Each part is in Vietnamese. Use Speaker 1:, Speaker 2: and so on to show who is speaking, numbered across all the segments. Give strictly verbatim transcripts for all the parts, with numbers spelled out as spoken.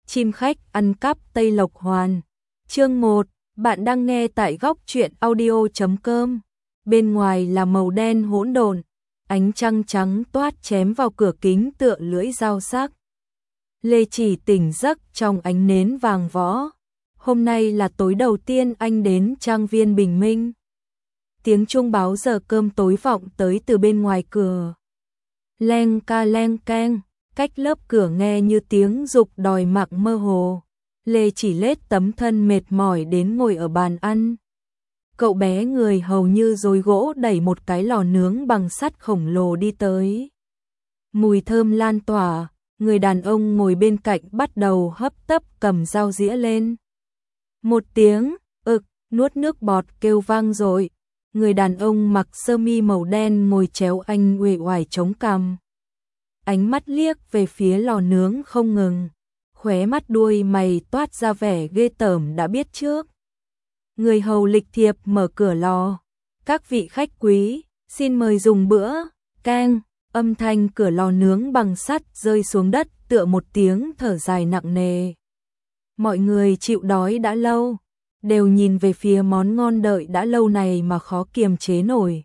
Speaker 1: Chim khách ăn cắp Tây Lộc Hoàn. Chương một, bạn đang nghe tại góc truyện audio chấm com. Bên ngoài là màu đen hỗn độn, ánh trăng trắng toát chém vào cửa kính tựa lưỡi dao sắc. Lê Chỉ tỉnh giấc trong ánh nến vàng võ. Hôm nay là tối đầu tiên anh đến trang viên Bình Minh. Tiếng chuông báo giờ cơm tối vọng tới từ bên ngoài cửa. Leng ca leng keng, cách lớp cửa nghe như tiếng dục đòi mạng mơ hồ. Lê Chỉ lết tấm thân mệt mỏi đến ngồi ở bàn ăn. Cậu bé người hầu như dối gỗ đẩy một cái lò nướng bằng sắt khổng lồ đi tới. Mùi thơm lan tỏa, người đàn ông ngồi bên cạnh bắt đầu hấp tấp cầm dao dĩa lên. Một tiếng, ực, nuốt nước bọt kêu vang rồi. Người đàn ông mặc sơ mi màu đen ngồi chéo anh uể oải chống cằm. Ánh mắt liếc về phía lò nướng không ngừng, khóe mắt đuôi mày toát ra vẻ ghê tởm đã biết trước. Người hầu lịch thiệp mở cửa lò. Các vị khách quý, xin mời dùng bữa. Keng, âm thanh cửa lò nướng bằng sắt rơi xuống đất tựa một tiếng thở dài nặng nề. Mọi người chịu đói đã lâu, đều nhìn về phía món ngon đợi đã lâu này mà khó kiềm chế nổi.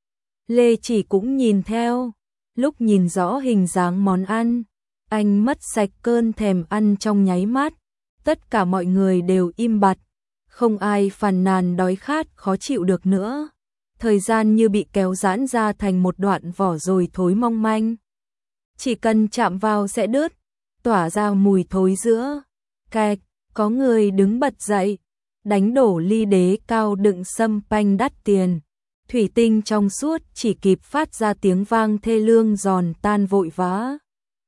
Speaker 1: Lê Chỉ cũng nhìn theo, lúc nhìn rõ hình dáng món ăn, anh mất sạch cơn thèm ăn trong nháy mắt. Tất cả mọi người đều im bặt, không ai phàn nàn đói khát khó chịu được nữa. Thời gian như bị kéo giãn ra thành một đoạn vỏ rồi thối mong manh. Chỉ cần chạm vào sẽ đứt, tỏa ra mùi thối giữa. Kẹt, có người đứng bật dậy, đánh đổ ly đế cao đựng sâm panh đắt tiền. Thủy tinh trong suốt chỉ kịp phát ra tiếng vang thê lương giòn tan vội vã,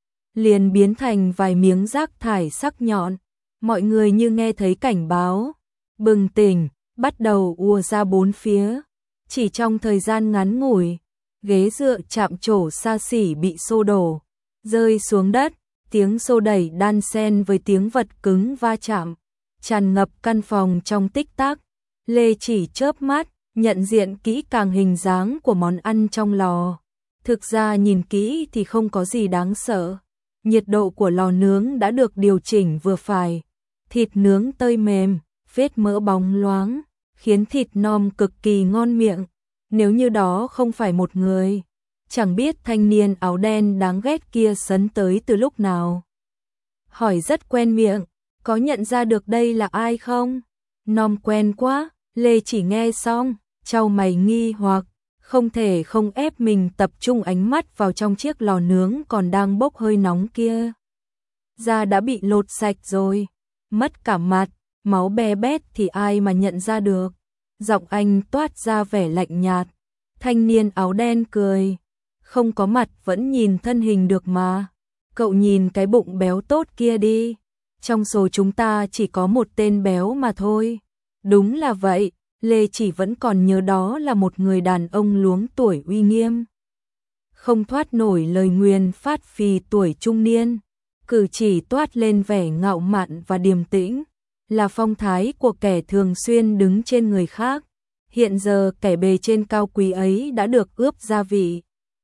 Speaker 1: liền biến thành vài miếng rác thải sắc nhọn. Mọi người như nghe thấy cảnh báo, bừng tỉnh, bắt đầu ùa ra bốn phía. Chỉ trong thời gian ngắn ngủi, ghế dựa chạm trổ xa xỉ bị xô đổ, rơi xuống đất, tiếng xô đẩy đan xen với tiếng vật cứng va chạm, tràn ngập căn phòng trong tích tắc. Lê Chỉ chớp mắt, nhận diện kỹ càng hình dáng của món ăn trong lò. Thực ra nhìn kỹ thì không có gì đáng sợ. Nhiệt độ của lò nướng đã được điều chỉnh vừa phải. Thịt nướng tơi mềm, vết mỡ bóng loáng, khiến thịt non cực kỳ ngon miệng. Nếu như đó không phải một người, chẳng biết thanh niên áo đen đáng ghét kia sấn tới từ lúc nào. Hỏi rất quen miệng, có nhận ra được đây là ai không? Nom quen quá. Lê Chỉ nghe xong, chau mày nghi hoặc, không thể không ép mình tập trung ánh mắt vào trong chiếc lò nướng còn đang bốc hơi nóng kia. Da đã bị lột sạch rồi, mất cả mặt, máu be bét thì ai mà nhận ra được. Giọng anh toát ra vẻ lạnh nhạt. Thanh niên áo đen cười, không có mặt vẫn nhìn thân hình được mà. Cậu nhìn cái bụng béo tốt kia đi, trong số chúng ta chỉ có một tên béo mà thôi. Đúng là vậy, Lê Chỉ vẫn còn nhớ đó là một người đàn ông luống tuổi uy nghiêm. Không thoát nổi lời nguyền phát phì tuổi trung niên, cử chỉ toát lên vẻ ngạo mạn và điềm tĩnh, là phong thái của kẻ thường xuyên đứng trên người khác. Hiện giờ kẻ bề trên cao quý ấy đã được ướp gia vị,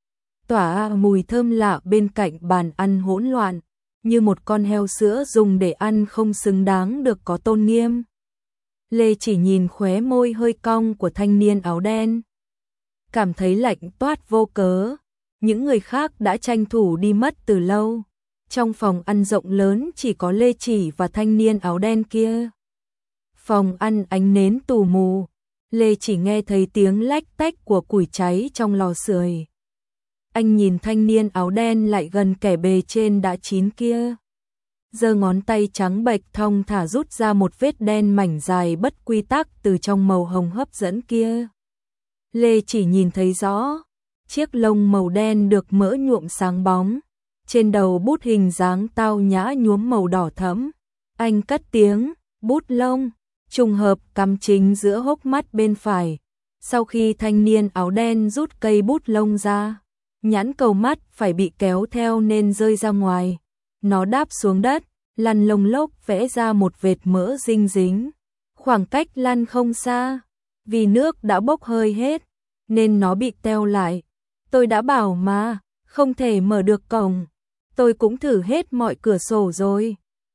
Speaker 1: tỏa mùi thơm lạ bên cạnh bàn ăn hỗn loạn, như một con heo sữa dùng để ăn không xứng đáng được có tôn nghiêm. Lê Chỉ nhìn khóe môi hơi cong của thanh niên áo đen, cảm thấy lạnh toát vô cớ. Những người khác đã tranh thủ đi mất từ lâu. Trong phòng ăn rộng lớn chỉ có Lê Chỉ và thanh niên áo đen kia. Phòng ăn ánh nến tù mù, Lê Chỉ nghe thấy tiếng lách tách của củi cháy trong lò sưởi. Anh nhìn thanh niên áo đen lại gần kẻ bề trên đã chín kia, giơ ngón tay trắng bệch thong thả rút ra một vết đen mảnh dài bất quy tắc từ trong màu hồng hấp dẫn kia. Lê Chỉ nhìn thấy rõ, chiếc lông màu đen được mỡ nhuộm sáng bóng, trên đầu bút hình dáng tao nhã nhuốm màu đỏ thẫm. Anh cất tiếng, bút lông, trùng hợp cắm chính giữa hốc mắt bên phải. Sau khi thanh niên áo đen rút cây bút lông ra, nhãn cầu mắt phải bị kéo theo nên rơi ra ngoài. Nó đáp xuống đất, lăn lông lốc vẽ ra một vệt mỡ dinh dính. Khoảng cách lăn không xa, vì nước đã bốc hơi hết, nên nó bị teo lại. Tôi đã bảo mà, không thể mở được cổng. Tôi cũng thử hết mọi cửa sổ rồi,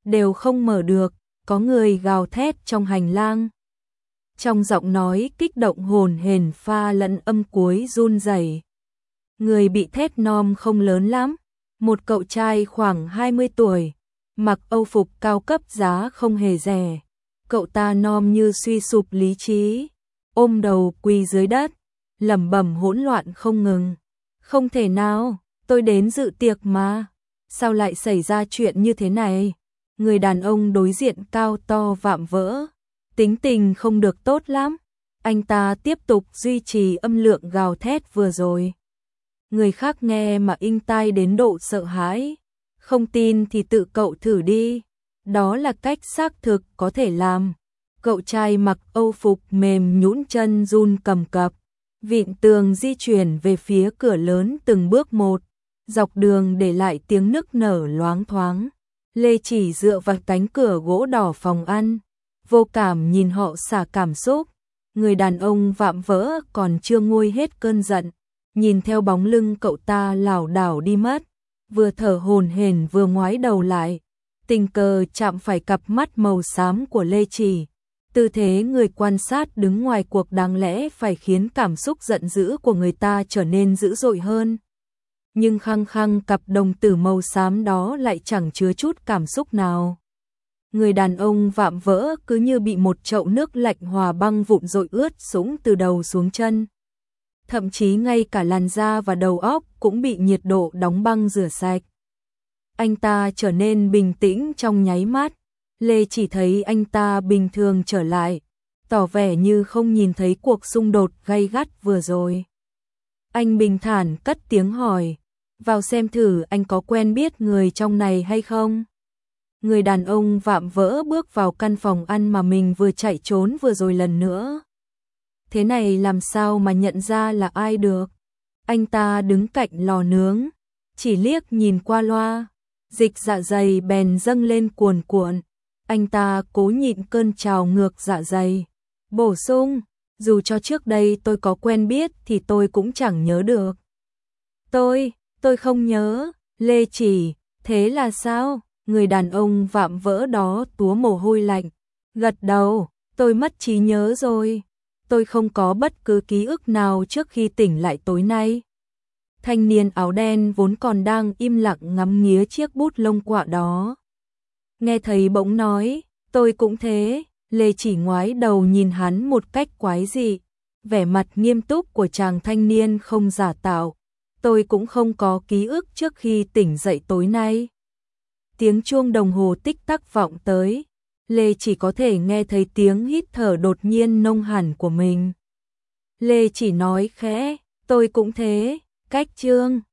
Speaker 1: đều không mở được, có người gào thét trong hành lang. Trong giọng nói kích động hồn hển pha lẫn âm cuối run rẩy. Người bị thét nom không lớn lắm, một cậu trai khoảng hai mươi tuổi, mặc âu phục cao cấp giá không hề rẻ. Cậu ta nom như suy sụp lý trí, ôm đầu quỳ dưới đất, lẩm bẩm hỗn loạn không ngừng. Không thể nào, tôi đến dự tiệc mà, sao lại xảy ra chuyện như thế này? Người đàn ông đối diện cao to vạm vỡ, tính tình không được tốt lắm. Anh ta tiếp tục duy trì âm lượng gào thét vừa rồi. Người khác nghe mà inh tai đến độ sợ hãi. Không tin thì tự cậu thử đi. Đó là cách xác thực có thể làm. Cậu trai mặc âu phục mềm nhũn chân run cầm cập, vịn tường di chuyển về phía cửa lớn từng bước một, dọc đường để lại tiếng nức nở loáng thoáng. Lê Chỉ dựa vào cánh cửa gỗ đỏ phòng ăn, vô cảm nhìn họ xả cảm xúc. Người đàn ông vạm vỡ còn chưa nguôi hết cơn giận, nhìn theo bóng lưng cậu ta lảo đảo đi mất, vừa thở hổn hển vừa ngoái đầu lại, tình cờ chạm phải cặp mắt màu xám của Lê Chỉ. Tư thế người quan sát đứng ngoài cuộc đáng lẽ phải khiến cảm xúc giận dữ của người ta trở nên dữ dội hơn. Nhưng khăng khăng cặp đồng tử màu xám đó lại chẳng chứa chút cảm xúc nào. Người đàn ông vạm vỡ cứ như bị một chậu nước lạnh hòa băng vụn dội ướt sũng từ đầu xuống chân. Thậm chí ngay cả làn da và đầu óc cũng bị nhiệt độ đóng băng rửa sạch. Anh ta trở nên bình tĩnh trong nháy mắt. Lê chỉ thấy anh ta bình thường trở lại, tỏ vẻ như không nhìn thấy cuộc xung đột gay gắt vừa rồi. Anh bình thản cất tiếng hỏi, vào xem thử anh có quen biết người trong này hay không? Người đàn ông vạm vỡ bước vào căn phòng ăn mà mình vừa chạy trốn vừa rồi lần nữa. Thế này làm sao mà nhận ra là ai được? Anh ta đứng cạnh lò nướng, chỉ liếc nhìn qua loa, dịch dạ dày bèn dâng lên cuồn cuộn. Anh ta cố nhịn cơn trào ngược dạ dày, bổ sung, dù cho trước đây tôi có quen biết thì tôi cũng chẳng nhớ được. Tôi, tôi không nhớ. Lê Chỉ, thế là sao? Người đàn ông vạm vỡ đó túa mồ hôi lạnh, gật đầu, tôi mất trí nhớ rồi. Tôi không có bất cứ ký ức nào trước khi tỉnh lại tối nay. Thanh niên áo đen vốn còn đang im lặng ngắm nghía chiếc bút lông quạ đó. Nghe thấy bỗng nói, tôi cũng thế. Lê Chỉ ngoái đầu nhìn hắn một cách quái dị, vẻ mặt nghiêm túc của chàng thanh niên không giả tạo. Tôi cũng không có ký ức trước khi tỉnh dậy tối nay. Tiếng chuông đồng hồ tích tắc vọng tới, Lê Chỉ có thể nghe thấy tiếng hít thở đột nhiên nông hẳn của mình. Lê Chỉ nói khẽ, tôi cũng thế. Cách chương